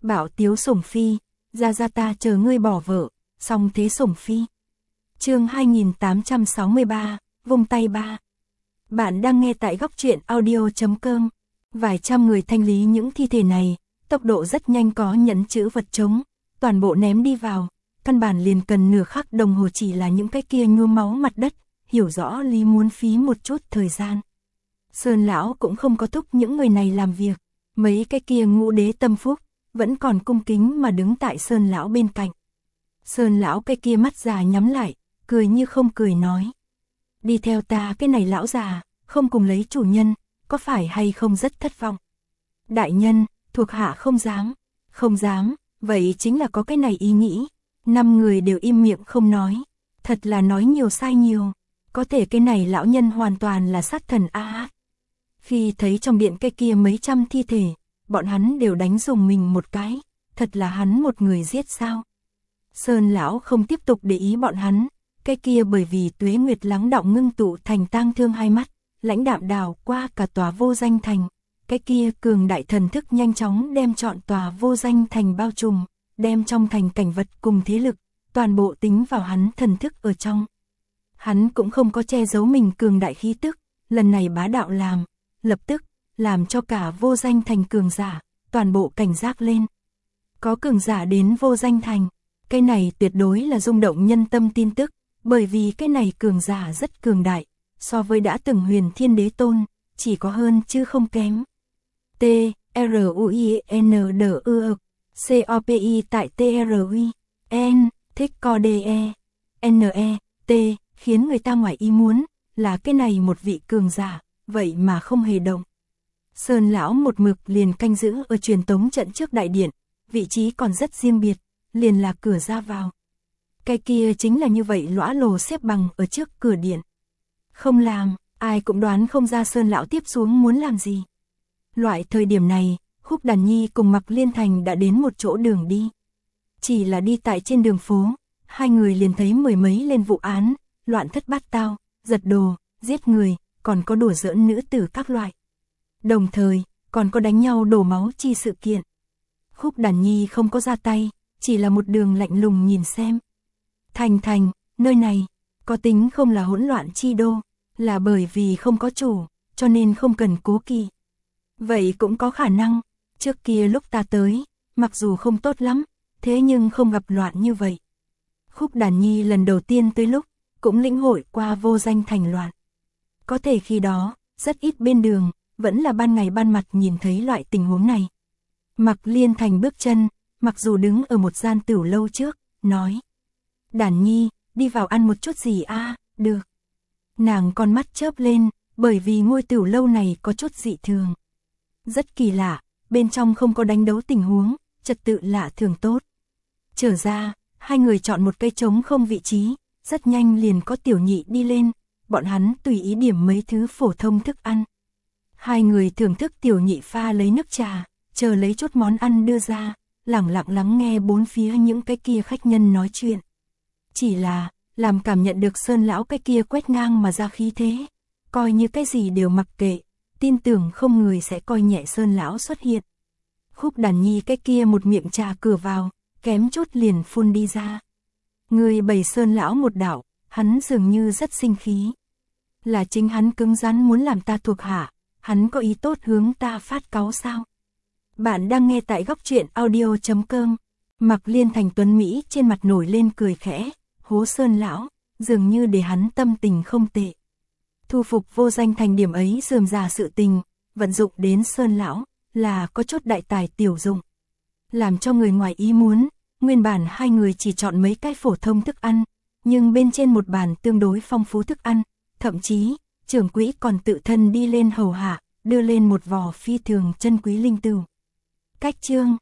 Bảo Tiếu sủng phi, ra ta chờ ngươi bỏ vợ, song thế sủng phi. Chương 2863, vung tay ba. Bạn đang nghe tại góc truyện audio.com. Vài trăm người thanh lý những thi thể này, tốc độ rất nhanh, có nhẫn chữ vật trống, toàn bộ ném đi vào, căn bản liền cần nửa khắc đồng hồ, chỉ là những cái kia nhuốm máu mặt đất, hiểu rõ lý muốn phí một chút thời gian. Sơn lão cũng không có thúc những người này làm việc, mấy cái kia ngũ đế tâm phúc, vẫn còn cung kính mà đứng tại Sơn lão bên cạnh. Sơn lão cái kia mắt già nhắm lại, cười như không cười nói. Đi theo ta cái này lão già, không cùng lấy chủ nhân, có phải hay không rất thất vọng? Đại nhân, thuộc hạ không dám, không dám, vậy chính là có cái này ý nghĩ. 5 người đều im miệng không nói, thật là nói nhiều sai nhiều, có thể cái này lão nhân hoàn toàn là sát thần a. Khi thấy trong điện cái kia mấy trăm thi thể, bọn hắn đều đánh dùng mình một cái, thật là hắn một người giết sao? Sơn lão không tiếp tục để ý bọn hắn, cái kia bởi vì tuế nguyệt lắng đọng ngưng tụ thành tang thương hai mắt, lãnh đạm đào qua cả tòa vô danh thành, cái kia cường đại thần thức nhanh chóng đem trọn tòa vô danh thành bao trùm, đem trong thành cảnh vật cùng thế lực, toàn bộ tính vào hắn thần thức ở trong. Hắn cũng không có che giấu mình cường đại khí tức, lần này bá đạo làm, lập tức làm cho cả vô danh thành cường giả, toàn bộ cảnh giác lên. Có cường giả đến vô danh thành, cái này tuyệt đối là rung động nhân tâm tin tức, bởi vì cái này cường giả rất cường đại, so với đã từng Huyền Thiên Đế Tôn, chỉ có hơn chứ không kém. T, R, U, I, N, D, U, C, O, P, I tại T, R, U, N, thích co D, E, N, E, T, khiến người ta ngoài ý muốn, là cái này một vị cường giả, vậy mà không hề động. Sơn lão một mực liền canh giữ ở truyền tống trận trước đại điện, vị trí còn rất riêng biệt, liền là cửa ra vào. Cái kia chính là như vậy lõa lồ xếp bằng ở trước cửa điện. Không làm, ai cũng đoán không ra Sơn lão tiếp xuống muốn làm gì. Loại thời điểm này, Khúc Đàn Nhi cùng Mặc Liên Thành đã đến một chỗ đường đi. Chỉ là đi tại trên đường phố, hai người liền thấy mười mấy lên vụ án, loạn thất bát tao, giật đồ, giết người, còn có đùa giỡn nữ tử các loại. Đồng thời, còn có đánh nhau đổ máu chi sự kiện. Khúc Đàn Nhi không có ra tay, chỉ là một đường lạnh lùng nhìn xem. Thành, nơi này, có tính không là hỗn loạn chi đô, là bởi vì không có chủ, cho nên không cần cố kỵ. Vậy cũng có khả năng, trước kia lúc ta tới, mặc dù không tốt lắm, thế nhưng không gặp loạn như vậy. Khúc Đàn Nhi lần đầu tiên tới lúc, cũng lĩnh hội qua vô danh thành loạn. Có thể khi đó, rất ít bên đường, vẫn là ban ngày ban mặt nhìn thấy loại tình huống này. Mặc Liên Thành bước chân, mặc dù đứng ở một gian tửu lâu trước, nói. Đàn Nhi, đi vào ăn một chút gì a? Được. Nàng con mắt chớp lên, bởi vì ngôi tửu lâu này có chút dị thường. Rất kỳ lạ, bên trong không có đánh đấu tình huống, trật tự lạ thường tốt. Trở ra, hai người chọn một cây trống không vị trí, rất nhanh liền có tiểu nhị đi lên, bọn hắn tùy ý điểm mấy thứ phổ thông thức ăn. Hai người thưởng thức tiểu nhị pha lấy nước trà, chờ lấy chút món ăn đưa ra, lẳng lặng lắng nghe bốn phía những cái kia khách nhân nói chuyện. Chỉ là, làm cảm nhận được Sơn lão cái kia quét ngang mà ra khí thế, coi như cái gì đều mặc kệ, tin tưởng không người sẽ coi nhẹ Sơn lão xuất hiện. Khúc Đàn Nhi cái kia một miệng trà cửa vào, kém chút liền phun đi ra. Người bày Sơn lão một đạo, hắn dường như rất sinh khí. Là chính hắn cứng rắn muốn làm ta thuộc hạ, hắn có ý tốt hướng ta phát cáu sao? Bạn đang nghe tại góc truyện audio.com. Mặc Liên Thành tuấn Mỹ trên mặt nổi lên cười khẽ, hố Sơn lão, dường như để hắn tâm tình không tệ. Thu phục vô danh thành điểm ấy rườm rà sự tình, vận dụng đến Sơn lão, là có chút đại tài tiểu dụng. Làm cho người ngoài ý muốn, nguyên bản hai người chỉ chọn mấy cái phổ thông thức ăn, nhưng bên trên một bàn tương đối phong phú thức ăn, thậm chí, trưởng quỹ còn tự thân đi lên hầu hạ, đưa lên một vò phi thường chân quý linh tửu. Cách chương